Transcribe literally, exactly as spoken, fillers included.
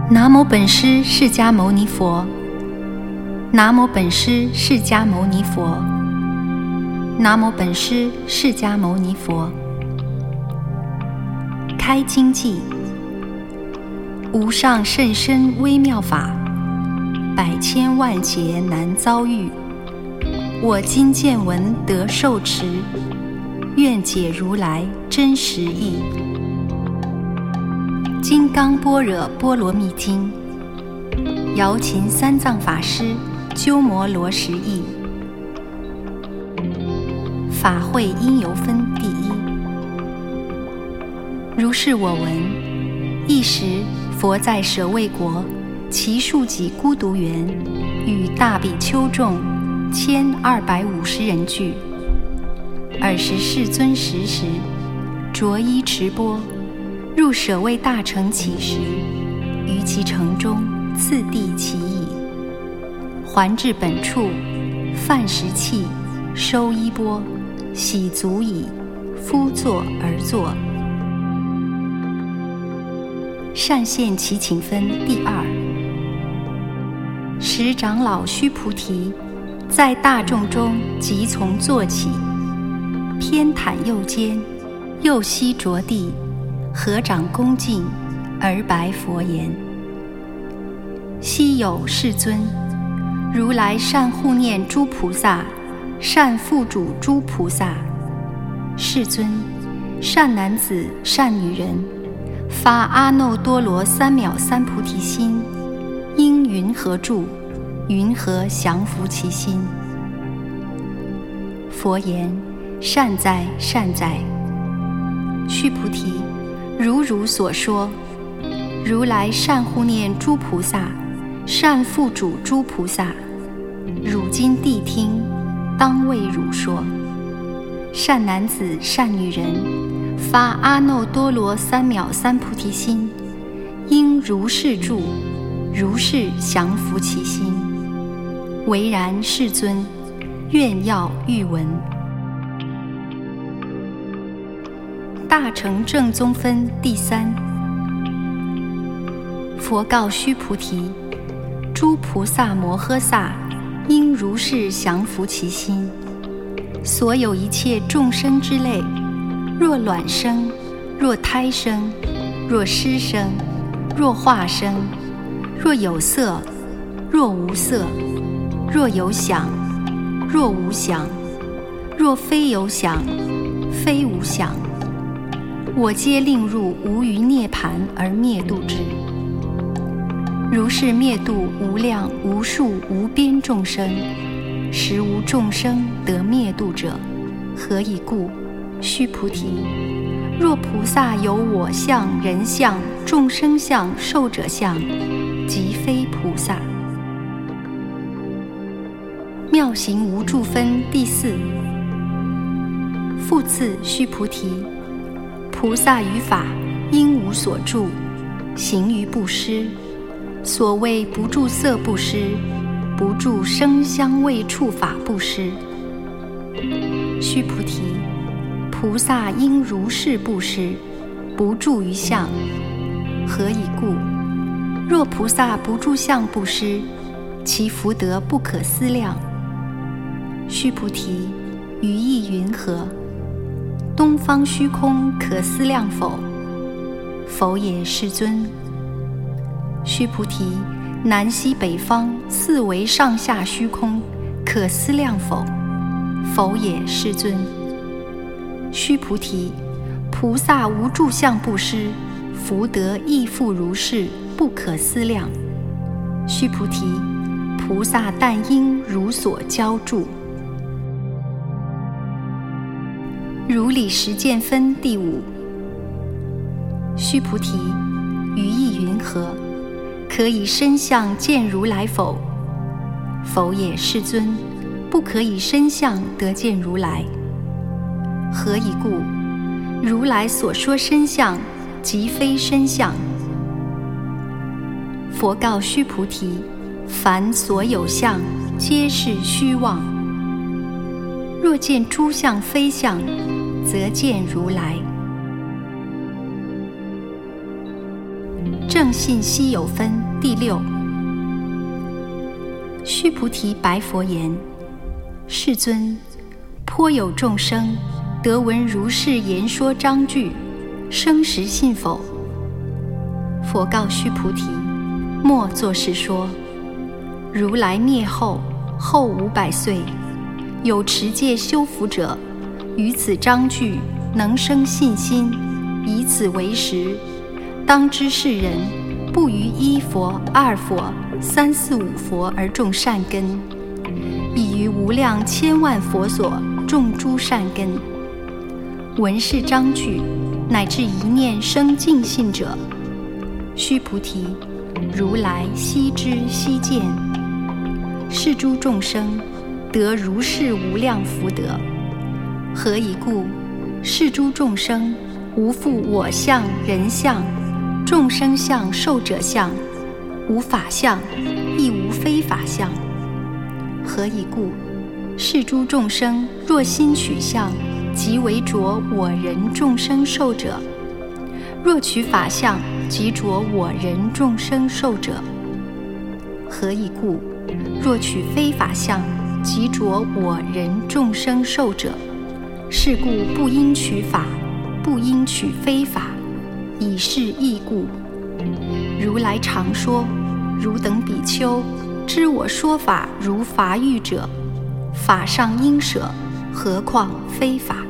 南无本师释迦牟尼佛，南无本师释迦牟尼佛，南无本师释迦牟尼佛。开经偈：无上甚深微妙法，百千万劫难遭遇。我今见闻得受持，愿解如来真实义。金刚般若波罗蜜经，瑶琴三藏法师鸠摩罗什译。法会因由分第一。如是我闻：一时，佛在舍卫国，其数己孤独园，与大比丘众千二百五十人聚。尔时世尊时时，着衣持钵，入舍卫大城乞食，于其城中次第其已。还至本处，饭食讫，收衣钵，洗足已，敷座而坐。善现其请分第二。时长老须菩提在大众中即从坐起，偏袒右肩，右膝着地，合掌恭敬，而白佛言：昔有世尊，如来善护念诸菩萨，善付嘱诸菩萨。世尊，善男子善女人，发阿耨多罗三藐三菩提心，应云何住？云何降伏其心？佛言：善哉，善哉。须菩提，如汝所说，如来善护念诸菩萨，善付嘱诸菩萨。汝今谛听，当为汝说。善男子善女人，发阿耨多罗三藐三菩提心，应如是住，如是降伏其心。唯然，世尊，愿要欲闻。大乘正宗分第三。佛告须菩提：诸菩萨摩诃萨应如是降伏其心。所有一切众生之类，若卵生，若胎生，若湿生，若化生，若有色，若无色，若有想，若无想，若非有想，非无想，我皆令入无余涅槃而灭度之。如是灭度无量无数无边众生，实无众生得灭度者。何以故？须菩提，若菩萨有我相、人相、众生相、寿者相，即非菩萨。妙行无住分第四。复次，须菩提，菩萨于法应无所住，行于布施。所谓不住色布施，不住声香味触法布施。须菩提，菩萨应如是布施，不住于相。何以故？若菩萨不住相布施，其福德不可思量。须菩提，于意云何？东方虚空可思量否？否也，世尊。须菩提，南西北方四维上下虚空可思量否？否也，世尊。须菩提，菩萨无住相布施，福德亦复如是，不可思量。须菩提，菩萨但应如所教住。如理实践分第五。须菩提，于意云何？可以身相见如来否？否也，世尊。不可以身相得见如来。何以故？如来所说身相，即非身相。佛告须菩提：凡所有相，皆是虚妄。若见诸相非相，则见如来。 正信稀有分第六。须菩提白佛言：世尊，颇有众生得闻如是言说章句，生实信否？佛告须菩提：莫作是说。如来灭后，后五百岁，有持戒修福者，于此章句能生信心，以此为实。当知是人不于一佛、二佛、三四五佛而种善根，已于无量千万佛所种诸善根。闻是章句，乃至一念生净信者，须菩提，如来悉知悉见。是诸众生得如是无量福德。何以故？是诸众生无复我相、人相、众生相、寿者相，无法相，亦无非法相。何以故？是诸众生若心取相，即为着我人众生寿者；若取法相，即着我人众生寿者。何以故？若取非法相，即着我人众生寿者。是故不应取法，不应取非法，以是义故。如来常说：汝等比丘，知我说法如筏喻者，法上应舍，何况非法？